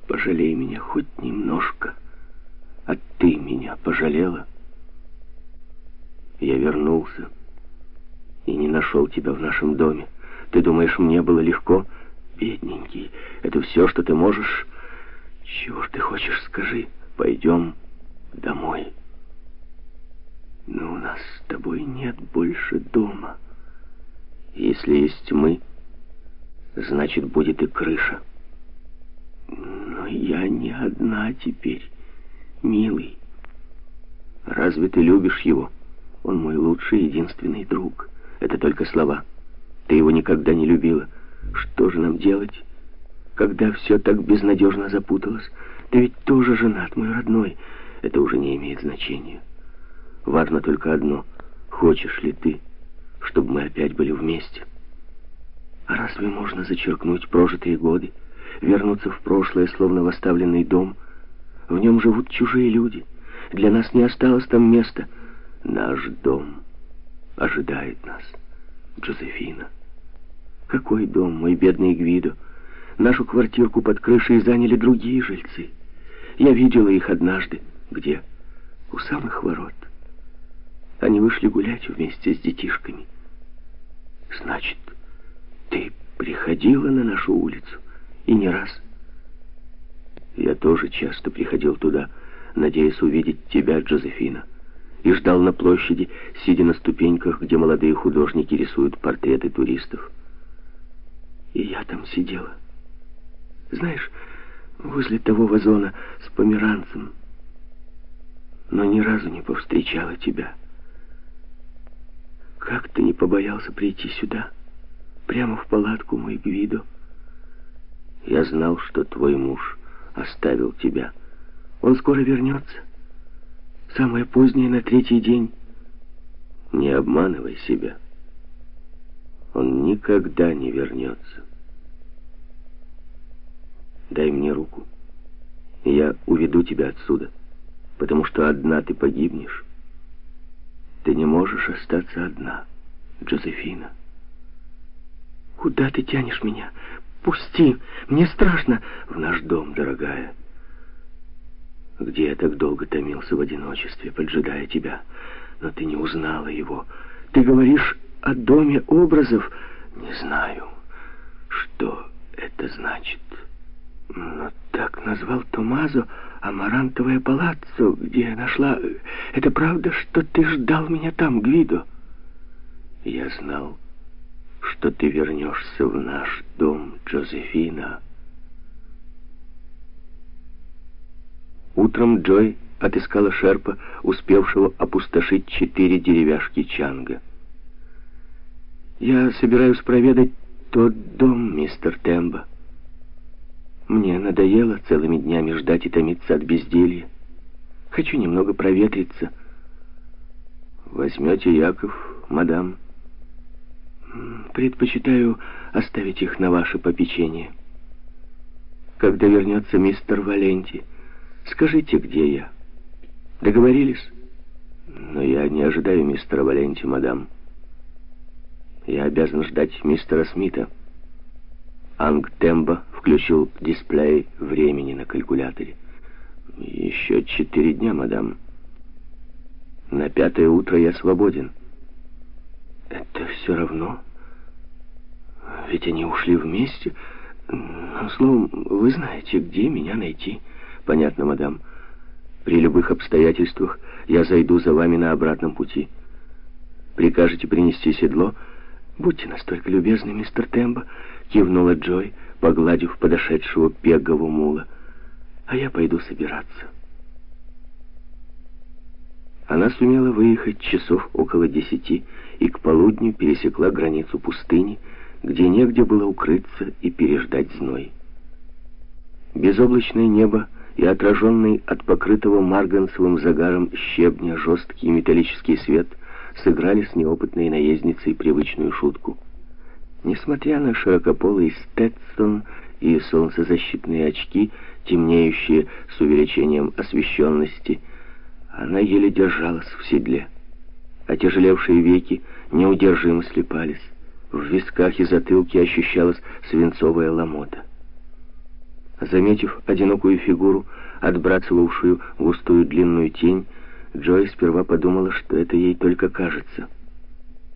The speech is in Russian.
Пожалей меня хоть немножко. А ты меня пожалела? Я вернулся и не нашел тебя в нашем доме. Ты думаешь, мне было легко? Бедненький, это все, что ты можешь? Чего ж ты хочешь, скажи? Пойдем домой. Но у нас с тобой нет больше дома. Если есть мы, значит, будет и крыша. Но я не одна теперь, милый. Разве ты любишь его? Он мой лучший, единственный друг. Это только слова. Ты его никогда не любила. Что же нам делать, когда все так безнадежно запуталось? Ты ведь тоже женат, мой родной. Это уже не имеет значения. Важно только одно. Хочешь ли ты, чтобы мы опять были вместе? А разве можно зачеркнуть прожитые годы, вернуться в прошлое, словно в оставленный дом? В нем живут чужие люди. Для нас не осталось там места. Наш дом ожидает нас, Джозефина. Какой дом, мой бедный Гвидо? Нашу квартирку под крышей заняли другие жильцы. Я видела их однажды. Где? У самых ворот. Они вышли гулять вместе с детишками. Значит, ты приходила на нашу улицу? И не раз. Я тоже часто приходил туда, надеясь увидеть тебя, Джозефина, и ждал на площади, сидя на ступеньках, где молодые художники рисуют портреты туристов. И я там сидела. Знаешь, возле того вазона с померанцем. Но ни разу не повстречала тебя. Как ты не побоялся прийти сюда, прямо в палатку, мой Гвидо? Я знал, что твой муж оставил тебя. Он скоро вернется. Самое позднее, на 3-й день. Не обманывай себя. Он никогда не вернется. Дай мне руку, и я уведу тебя отсюда, потому что одна ты погибнешь. Ты не можешь остаться одна, Джозефина. Куда ты тянешь меня? Пусти, мне страшно. В наш дом, дорогая. Где я так долго томился в одиночестве, поджидая тебя, но ты не узнала его. Ты говоришь о доме образов. Не знаю, что это значит. Но так назвал Томазо Амарантовое палаццо, где я нашла... Это правда, что ты ждал меня там, Гвидо? Я знал, что ты вернешься в наш дом, Джозефина. Утром Джой отыскала шерпа, успевшего опустошить 4 деревяшки чанга. «Я собираюсь проведать тот дом, мистер Тембо. Мне надоело целыми днями ждать и томиться от безделья. Хочу немного проветриться». «Возьмете Яков, мадам?» «Предпочитаю оставить их на ваше попечение. Когда вернется мистер Валенти, скажите, где я. Договорились?» «Но я не ожидаю мистера Валенти, мадам. Я обязан ждать мистера Смита». Анг Тембо включил дисплей времени на калькуляторе. «Еще 4 дня, мадам. На 5-е утро я свободен». «Это все равно. Ведь они ушли вместе. Но, словом, вы знаете, где меня найти». «Понятно, мадам. При любых обстоятельствах я зайду за вами на обратном пути. Прикажете принести седло?» «Будьте настолько любезны, мистер Тембо», — кивнула Джой, погладив подошедшего пегого мула. «А я пойду собираться». Она сумела выехать часов около 10 и к полудню пересекла границу пустыни, где негде было укрыться и переждать зной. Безоблачное небо и отраженный от покрытого марганцевым загаром щебня жесткий металлический свет сыграли с неопытной наездницей привычную шутку. Несмотря на широкополый стетсон и солнцезащитные очки, темнеющие с увеличением освещенности, она еле держалась в седле. Отяжелевшие веки неудержимо слипались. В висках и затылке ощущалась свинцовая ломота. Заметив одинокую фигуру, отбрасывавшую густую длинную тень, Джой сперва подумала, что это ей только кажется.